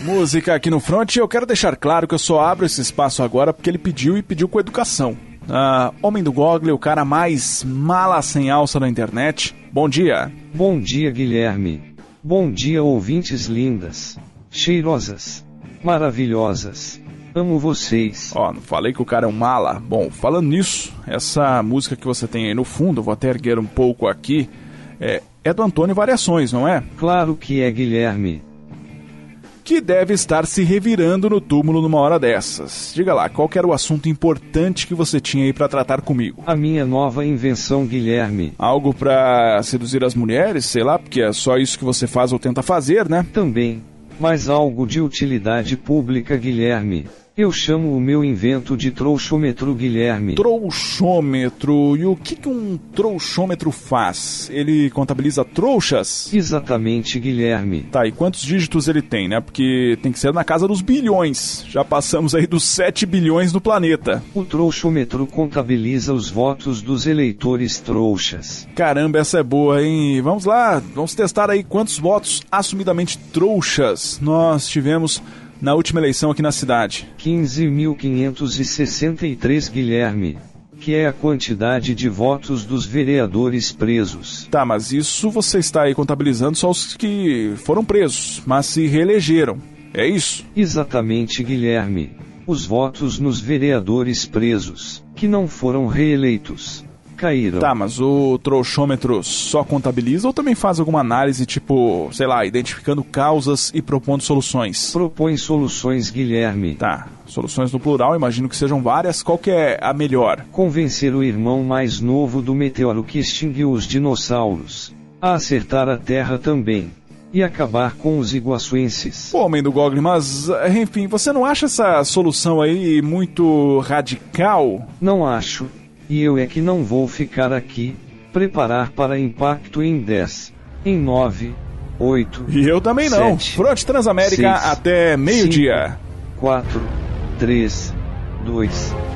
Música aqui no Front. Eu quero deixar claro que eu só abro esse espaço agora porque ele pediu e pediu com educação. Homem do Google, o cara mais mala sem alça na internet. Bom dia. Bom dia, Guilherme. Bom dia, ouvintes lindas, cheirosas, maravilhosas. Amo vocês. Não falei que o cara é um mala. Bom, falando nisso, essa música que você tem aí no fundo, vou até erguer um pouco aqui, é do Antônio Variações, não é? Claro que é, Guilherme. Que deve estar se revirando no túmulo numa hora dessas. Diga lá, qual que era o assunto importante que você tinha aí pra tratar comigo? A minha nova invenção, Guilherme. Algo pra seduzir as mulheres, sei lá, porque é só isso que você faz ou tenta fazer, né? Também, mas algo de utilidade pública, Guilherme. Eu chamo o meu invento de trouxômetro, Guilherme. Trouxômetro. E o que um trouxômetro faz? Ele contabiliza trouxas? Exatamente, Guilherme. Tá, e quantos dígitos ele tem, né? Porque tem que ser na casa dos bilhões. Já passamos aí dos 7 bilhões no planeta. O trouxômetro contabiliza os votos dos eleitores trouxas. Caramba, essa é boa, hein? Vamos lá, vamos testar aí quantos votos assumidamente trouxas nós tivemos na última eleição aqui na cidade. 15.563, Guilherme. Que é a quantidade de votos dos vereadores presos. Tá, mas isso você está aí contabilizando só os que foram presos, mas se reelegeram. É isso? Exatamente, Guilherme. Os votos nos vereadores presos, que não foram reeleitos, caíram. Tá, mas o trouxômetro só contabiliza ou também faz alguma análise, tipo, sei lá, identificando causas e propondo soluções? Propõe soluções, Guilherme. Tá, soluções no plural, imagino que sejam várias. Qual que é a melhor? Convencer o irmão mais novo do meteoro que extinguiu os dinossauros a acertar a Terra também. E acabar com os iguaçuenses. Pô, homem do Google, mas, enfim, você não acha essa solução aí muito radical? Não acho. E eu é que não vou ficar aqui, preparar para impacto em 10, em 9, 8... E eu também não. 7, Front Transamérica 6, até meio-dia. 4, 3, 2...